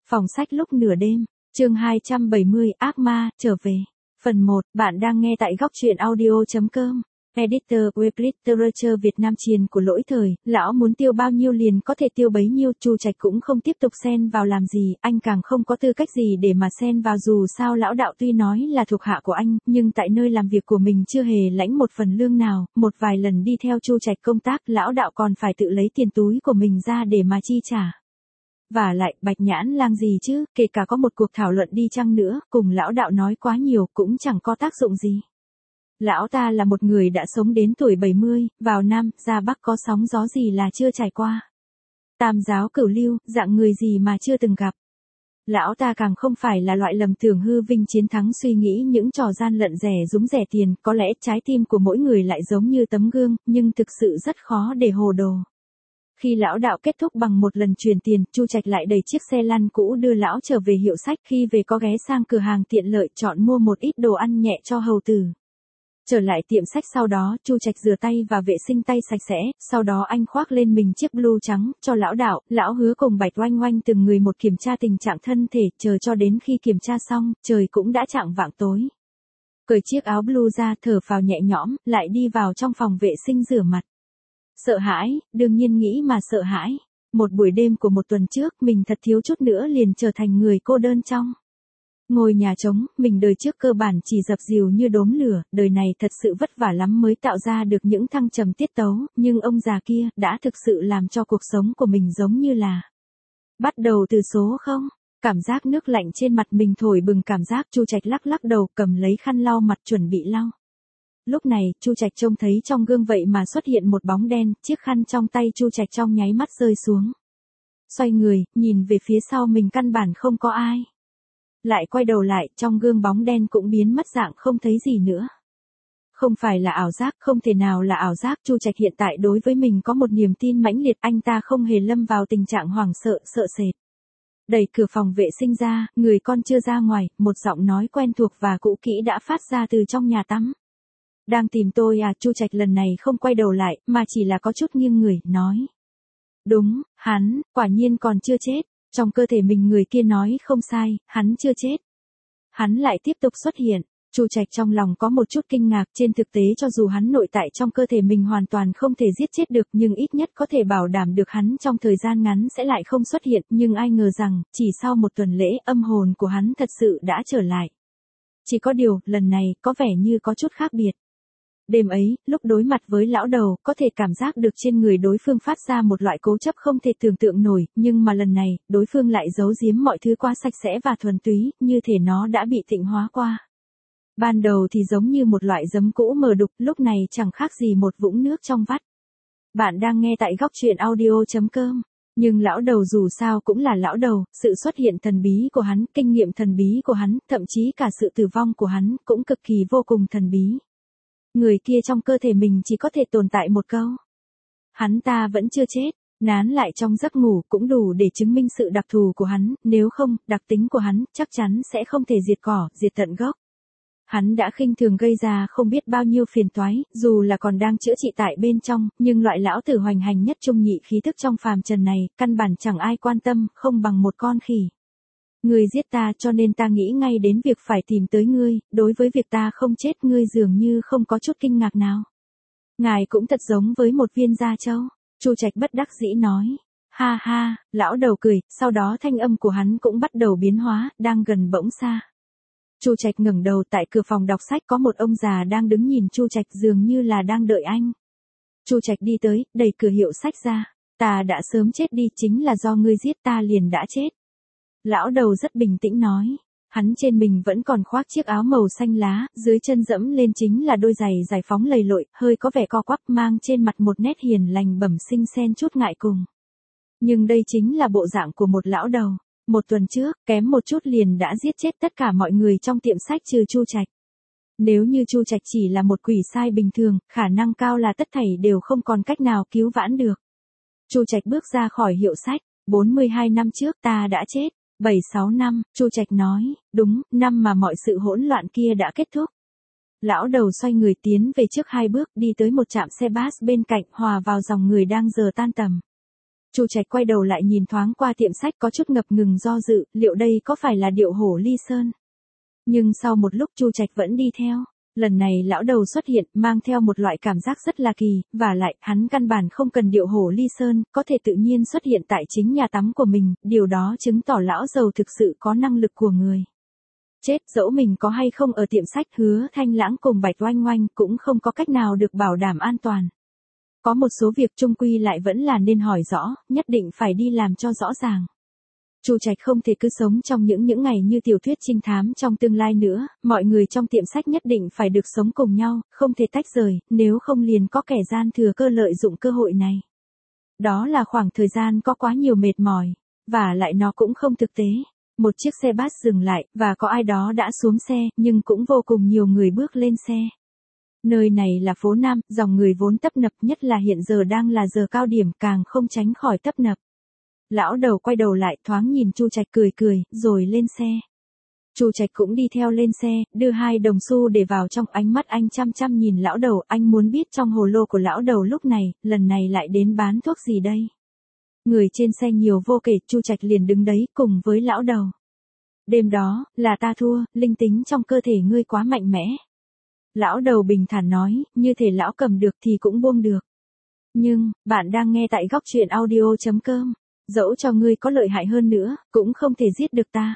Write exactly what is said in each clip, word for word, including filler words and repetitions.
Phòng sách lúc nửa đêm, chương hai trăm bảy mươi, ác ma, trở về. Phần một, bạn đang nghe tại góc truyện audio chấm com. Editor, Web Literature Việt Nam Triền của lỗi thời, lão muốn tiêu bao nhiêu liền có thể tiêu bấy nhiêu, Chu Trạch cũng không tiếp tục xen vào làm gì, anh càng không có tư cách gì để mà xen vào, dù sao lão đạo tuy nói là thuộc hạ của anh, nhưng tại nơi làm việc của mình chưa hề lãnh một phần lương nào, một vài lần đi theo Chu Trạch công tác, lão đạo còn phải tự lấy tiền túi của mình ra để mà chi trả. Và lại, Bạch Nhãn Lang gì chứ, kể cả có một cuộc thảo luận đi chăng nữa, cùng lão đạo nói quá nhiều cũng chẳng có tác dụng gì. Lão ta là một người đã sống đến tuổi bảy mươi, vào Nam, ra Bắc có sóng gió gì là chưa trải qua. Tam giáo cửu lưu, dạng người gì mà chưa từng gặp. Lão ta càng không phải là loại lầm tưởng hư vinh chiến thắng suy nghĩ những trò gian lận rẻ rúng rẻ tiền, có lẽ trái tim của mỗi người lại giống như tấm gương, nhưng thực sự rất khó để hồ đồ. Khi lão đạo kết thúc bằng một lần truyền tiền, Chu Trạch lại đẩy chiếc xe lăn cũ đưa lão trở về hiệu sách, khi về có ghé sang cửa hàng tiện lợi chọn mua một ít đồ ăn nhẹ cho hầu tử. Trở lại tiệm sách sau đó, Chu Trạch rửa tay và vệ sinh tay sạch sẽ, sau đó anh khoác lên mình chiếc blue trắng, cho lão đạo, lão hứa cùng Bạch Oanh Oanh từng người một kiểm tra tình trạng thân thể, chờ cho đến khi kiểm tra xong, trời cũng đã chạng vạng tối. Cởi chiếc áo blue ra, thở phào nhẹ nhõm, lại đi vào trong phòng vệ sinh rửa mặt. Sợ hãi, đương nhiên nghĩ mà sợ hãi. Một buổi đêm của một tuần trước, mình thật thiếu chút nữa liền trở thành người cô đơn trong ngôi nhà trống. Mình đời trước cơ bản chỉ dập dìu như đốm lửa, đời này thật sự vất vả lắm mới tạo ra được những thăng trầm tiết tấu, nhưng ông già kia đã thực sự làm cho cuộc sống của mình giống như là bắt đầu từ số không. Cảm giác nước lạnh trên mặt mình thổi bừng cảm giác. Chu Trạch lắc lắc đầu, cầm lấy khăn lau mặt chuẩn bị lau. Lúc này, Chu Trạch trông thấy trong gương vậy mà xuất hiện một bóng đen, chiếc khăn trong tay Chu Trạch trong nháy mắt rơi xuống. Xoay người, nhìn về phía sau mình căn bản không có ai. Lại quay đầu lại, trong gương bóng đen cũng biến mất dạng không thấy gì nữa. Không phải là ảo giác, không thể nào là ảo giác. Chu Trạch hiện tại đối với mình có một niềm tin mãnh liệt, anh ta không hề lâm vào tình trạng hoảng sợ, sợ sệt. Đẩy cửa phòng vệ sinh ra, người con chưa ra ngoài, một giọng nói quen thuộc và cũ kỹ đã phát ra từ trong nhà tắm. Đang tìm tôi à? Chu Trạch lần này không quay đầu lại, mà chỉ là có chút nghiêng người, nói. Đúng, hắn, quả nhiên còn chưa chết. Trong cơ thể mình người kia nói không sai, hắn chưa chết. Hắn lại tiếp tục xuất hiện. Chu Trạch trong lòng có một chút kinh ngạc, trên thực tế cho dù hắn nội tại trong cơ thể mình hoàn toàn không thể giết chết được, nhưng ít nhất có thể bảo đảm được hắn trong thời gian ngắn sẽ lại không xuất hiện, nhưng ai ngờ rằng, chỉ sau một tuần lễ, âm hồn của hắn thật sự đã trở lại. Chỉ có điều, lần này, có vẻ như có chút khác biệt. Đêm ấy, lúc đối mặt với lão đầu, có thể cảm giác được trên người đối phương phát ra một loại cố chấp không thể tưởng tượng nổi, nhưng mà lần này, đối phương lại giấu giếm mọi thứ quá sạch sẽ và thuần túy, như thể nó đã bị tịnh hóa qua. Ban đầu thì giống như một loại giấm cũ mờ đục, lúc này chẳng khác gì một vũng nước trong vắt. Bạn đang nghe tại góc truyện audio chấm com. Nhưng lão đầu dù sao cũng là lão đầu, sự xuất hiện thần bí của hắn, kinh nghiệm thần bí của hắn, thậm chí cả sự tử vong của hắn, cũng cực kỳ vô cùng thần bí. Người kia trong cơ thể mình chỉ có thể tồn tại một câu. Hắn ta vẫn chưa chết, nán lại trong giấc ngủ cũng đủ để chứng minh sự đặc thù của hắn, nếu không, đặc tính của hắn chắc chắn sẽ không thể diệt cỏ, diệt tận gốc. Hắn đã khinh thường gây ra không biết bao nhiêu phiền toái, dù là còn đang chữa trị tại bên trong, nhưng loại lão tử hoành hành nhất trung nhị khí thức trong phàm trần này, căn bản chẳng ai quan tâm, không bằng một con khỉ. Ngươi giết ta cho nên ta nghĩ ngay đến việc phải tìm tới ngươi, đối với việc ta không chết ngươi dường như không có chút kinh ngạc nào. Ngài cũng thật giống với một viên da trâu. Chu Trạch bất đắc dĩ nói. Ha ha, lão đầu cười, sau đó thanh âm của hắn cũng bắt đầu biến hóa, đang gần bỗng xa. Chu Trạch ngẩng đầu, tại cửa phòng đọc sách có một ông già đang đứng nhìn Chu Trạch dường như là đang đợi anh. Chu Trạch đi tới, đẩy cửa hiệu sách ra. Ta đã sớm chết đi, chính là do ngươi giết ta liền đã chết. Lão đầu rất bình tĩnh nói. Hắn trên mình vẫn còn khoác chiếc áo màu xanh lá, dưới chân dẫm lên chính là đôi giày giải phóng lầy lội, hơi có vẻ co quắp, mang trên mặt một nét hiền lành bẩm sinh xen chút ngại cùng. Nhưng đây chính là bộ dạng của một lão đầu. Một tuần trước, kém một chút liền đã giết chết tất cả mọi người trong tiệm sách trừ Chu Trạch. Nếu như Chu Trạch chỉ là một quỷ sai bình thường, khả năng cao là tất thảy đều không còn cách nào cứu vãn được. Chu Trạch bước ra khỏi hiệu sách. bốn mươi hai năm trước ta đã chết. bảy sáu năm, Chu Trạch nói, đúng, năm mà mọi sự hỗn loạn kia đã kết thúc. Lão đầu xoay người tiến về trước hai bước, đi tới một trạm xe bus bên cạnh, hòa vào dòng người đang giờ tan tầm. Chu Trạch quay đầu lại nhìn thoáng qua tiệm sách có chút ngập ngừng do dự, liệu đây có phải là điệu hổ ly sơn? Nhưng sau một lúc Chu Trạch vẫn đi theo. Lần này lão đầu xuất hiện, mang theo một loại cảm giác rất là kỳ, và lại, hắn căn bản không cần điệu hổ ly sơn, có thể tự nhiên xuất hiện tại chính nhà tắm của mình, điều đó chứng tỏ lão giàu thực sự có năng lực của người. Chết, dẫu mình có hay không ở tiệm sách Hứa Thanh Lãng cùng Bạch Oanh Oanh cũng không có cách nào được bảo đảm an toàn. Có một số việc chung quy lại vẫn là nên hỏi rõ, nhất định phải đi làm cho rõ ràng. Chu Trạch không thể cứ sống trong những những ngày như tiểu thuyết trinh thám trong tương lai nữa, mọi người trong tiệm sách nhất định phải được sống cùng nhau, không thể tách rời, nếu không liền có kẻ gian thừa cơ lợi dụng cơ hội này. Đó là khoảng thời gian có quá nhiều mệt mỏi, và lại nó cũng không thực tế. Một chiếc xe bus dừng lại, và có ai đó đã xuống xe, nhưng cũng vô cùng nhiều người bước lên xe. Nơi này là phố Nam, dòng người vốn tấp nập, nhất là hiện giờ đang là giờ cao điểm, càng không tránh khỏi tấp nập. Lão đầu quay đầu lại thoáng nhìn Chu Trạch cười cười, rồi lên xe. Chu Trạch cũng đi theo lên xe, đưa hai đồng xu để vào trong, ánh mắt anh chăm chăm nhìn lão đầu, anh muốn biết trong hồ lô của lão đầu lúc này, lần này lại đến bán thuốc gì đây. Người trên xe nhiều vô kể, Chu Trạch liền đứng đấy cùng với lão đầu. Đêm đó, là ta thua, linh tính trong cơ thể ngươi quá mạnh mẽ. Lão đầu bình thản nói, như thể lão cầm được thì cũng buông được. Nhưng, bạn đang nghe tại góc truyện audio chấm com. Dẫu cho ngươi có lợi hại hơn nữa, cũng không thể giết được ta.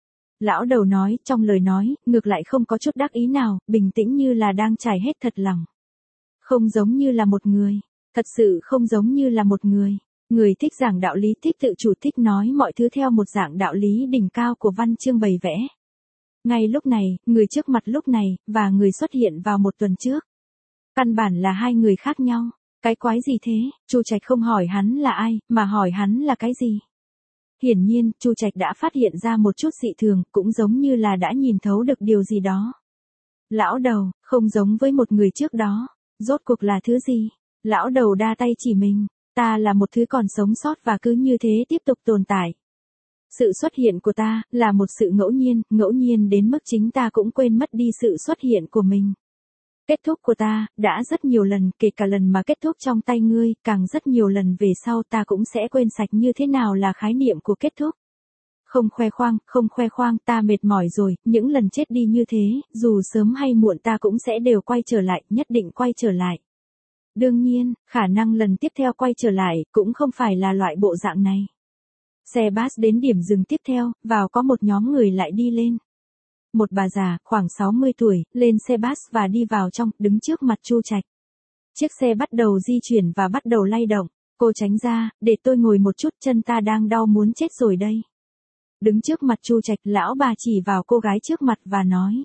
Lão đầu nói, trong lời nói, ngược lại không có chút đắc ý nào, bình tĩnh như là đang trải hết thật lòng. Không giống như là một người, thật sự không giống như là một người. Người thích giảng đạo lý, thích tự chủ, thích nói mọi thứ theo một dạng đạo lý đỉnh cao của văn chương bày vẽ. Ngay lúc này, người trước mặt lúc này, và người xuất hiện vào một tuần trước. Căn bản là hai người khác nhau. Cái quái gì thế? Chu Trạch không hỏi hắn là ai, mà hỏi hắn là cái gì. Hiển nhiên, Chu Trạch đã phát hiện ra một chút dị thường, cũng giống như là đã nhìn thấu được điều gì đó. Lão đầu, không giống với một người trước đó. Rốt cuộc là thứ gì? Lão đầu đa tay chỉ mình. Ta là một thứ còn sống sót và cứ như thế tiếp tục tồn tại. Sự xuất hiện của ta, là một sự ngẫu nhiên, ngẫu nhiên đến mức chính ta cũng quên mất đi sự xuất hiện của mình. Kết thúc của ta, đã rất nhiều lần, kể cả lần mà kết thúc trong tay ngươi, càng rất nhiều lần về sau ta cũng sẽ quên sạch như thế nào là khái niệm của kết thúc. Không khoe khoang, không khoe khoang, ta mệt mỏi rồi, những lần chết đi như thế, dù sớm hay muộn ta cũng sẽ đều quay trở lại, nhất định quay trở lại. Đương nhiên, khả năng lần tiếp theo quay trở lại, cũng không phải là loại bộ dạng này. Xe bus đến điểm dừng tiếp theo, vào có một nhóm người lại đi lên. Một bà già, khoảng sáu mươi tuổi, lên xe bus và đi vào trong, đứng trước mặt Chu Trạch. Chiếc xe bắt đầu di chuyển và bắt đầu lay động. Cô tránh ra, để tôi ngồi một chút, chân ta đang đau muốn chết rồi đây. Đứng trước mặt Chu Trạch, lão bà chỉ vào cô gái trước mặt và nói.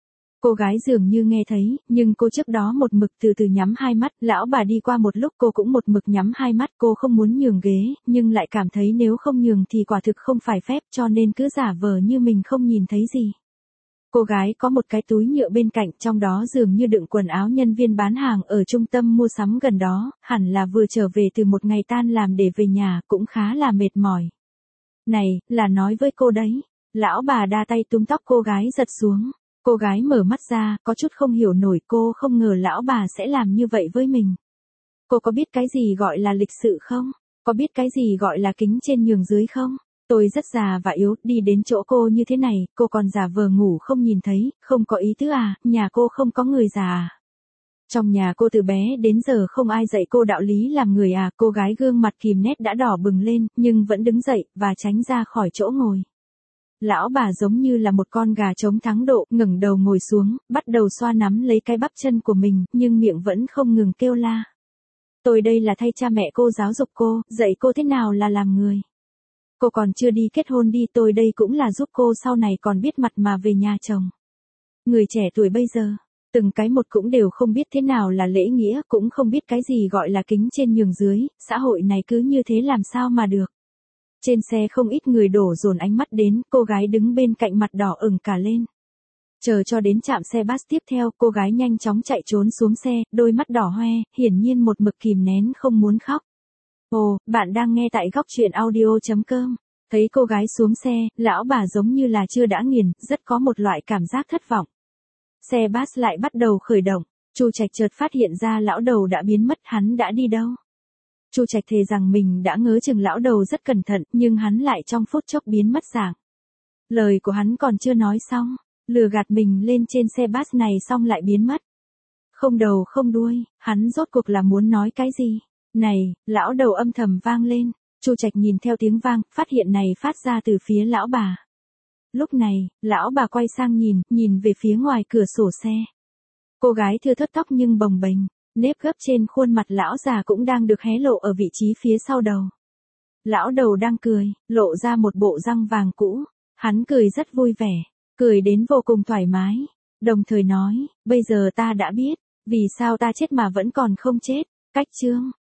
Cô gái dường như nghe thấy, nhưng cô trước đó một mực từ từ nhắm hai mắt, lão bà đi qua một lúc cô cũng một mực nhắm hai mắt, cô không muốn nhường ghế, nhưng lại cảm thấy nếu không nhường thì quả thực không phải phép, cho nên cứ giả vờ như mình không nhìn thấy gì. Cô gái có một cái túi nhựa bên cạnh, trong đó dường như đựng quần áo nhân viên bán hàng ở trung tâm mua sắm gần đó, hẳn là vừa trở về từ một ngày tan làm để về nhà, cũng khá là mệt mỏi. Này, là nói với cô đấy. Lão bà đa tay túm tóc cô gái giật xuống. Cô gái mở mắt ra, có chút không hiểu nổi, cô không ngờ lão bà sẽ làm như vậy với mình. Cô có biết cái gì gọi là lịch sự không? Có biết cái gì gọi là kính trên nhường dưới không? Tôi rất già và yếu, đi đến chỗ cô như thế này, cô còn giả vờ ngủ không nhìn thấy, không có ý tứ à, nhà cô không có người già à? Trong nhà cô từ bé đến giờ không ai dạy cô đạo lý làm người à? Cô gái gương mặt kìm nét đã đỏ bừng lên, nhưng vẫn đứng dậy, và tránh ra khỏi chỗ ngồi. Lão bà giống như là một con gà trống thắng độ, ngẩng đầu ngồi xuống, bắt đầu xoa nắm lấy cái bắp chân của mình, nhưng miệng vẫn không ngừng kêu la. Tôi đây là thay cha mẹ cô giáo dục cô, dạy cô thế nào là làm người. Cô còn chưa đi kết hôn đi, tôi đây cũng là giúp cô sau này còn biết mặt mà về nhà chồng. Người trẻ tuổi bây giờ, từng cái một cũng đều không biết thế nào là lễ nghĩa, cũng không biết cái gì gọi là kính trên nhường dưới, xã hội này cứ như thế làm sao mà được. Trên xe không ít người đổ dồn ánh mắt đến, cô gái đứng bên cạnh mặt đỏ ửng cả lên. Chờ cho đến trạm xe bus tiếp theo, cô gái nhanh chóng chạy trốn xuống xe, đôi mắt đỏ hoe, hiển nhiên một mực kìm nén không muốn khóc. Ồ, bạn đang nghe tại góc truyện audio chấm com. Thấy cô gái xuống xe, lão bà giống như là chưa đã nghiền, rất có một loại cảm giác thất vọng. Xe bus lại bắt đầu khởi động, Chu Trạch chợt phát hiện ra lão đầu đã biến mất, hắn đã đi đâu? Chu Trạch thề rằng mình đã ngớ chừng lão đầu rất cẩn thận, nhưng hắn lại trong phút chốc biến mất dạng. Lời của hắn còn chưa nói xong, lừa gạt mình lên trên xe bus này xong lại biến mất. Không đầu không đuôi, hắn rốt cuộc là muốn nói cái gì? Này, lão đầu âm thầm vang lên. Chu Trạch nhìn theo tiếng vang, phát hiện này phát ra từ phía lão bà. Lúc này, lão bà quay sang nhìn, nhìn về phía ngoài cửa sổ xe. Cô gái thưa thớt tóc nhưng bồng bềnh, nếp gấp trên khuôn mặt lão già cũng đang được hé lộ ở vị trí phía sau đầu. Lão đầu đang cười, lộ ra một bộ răng vàng cũ. Hắn cười rất vui vẻ, cười đến vô cùng thoải mái. Đồng thời nói, bây giờ ta đã biết, vì sao ta chết mà vẫn còn không chết. Cách chương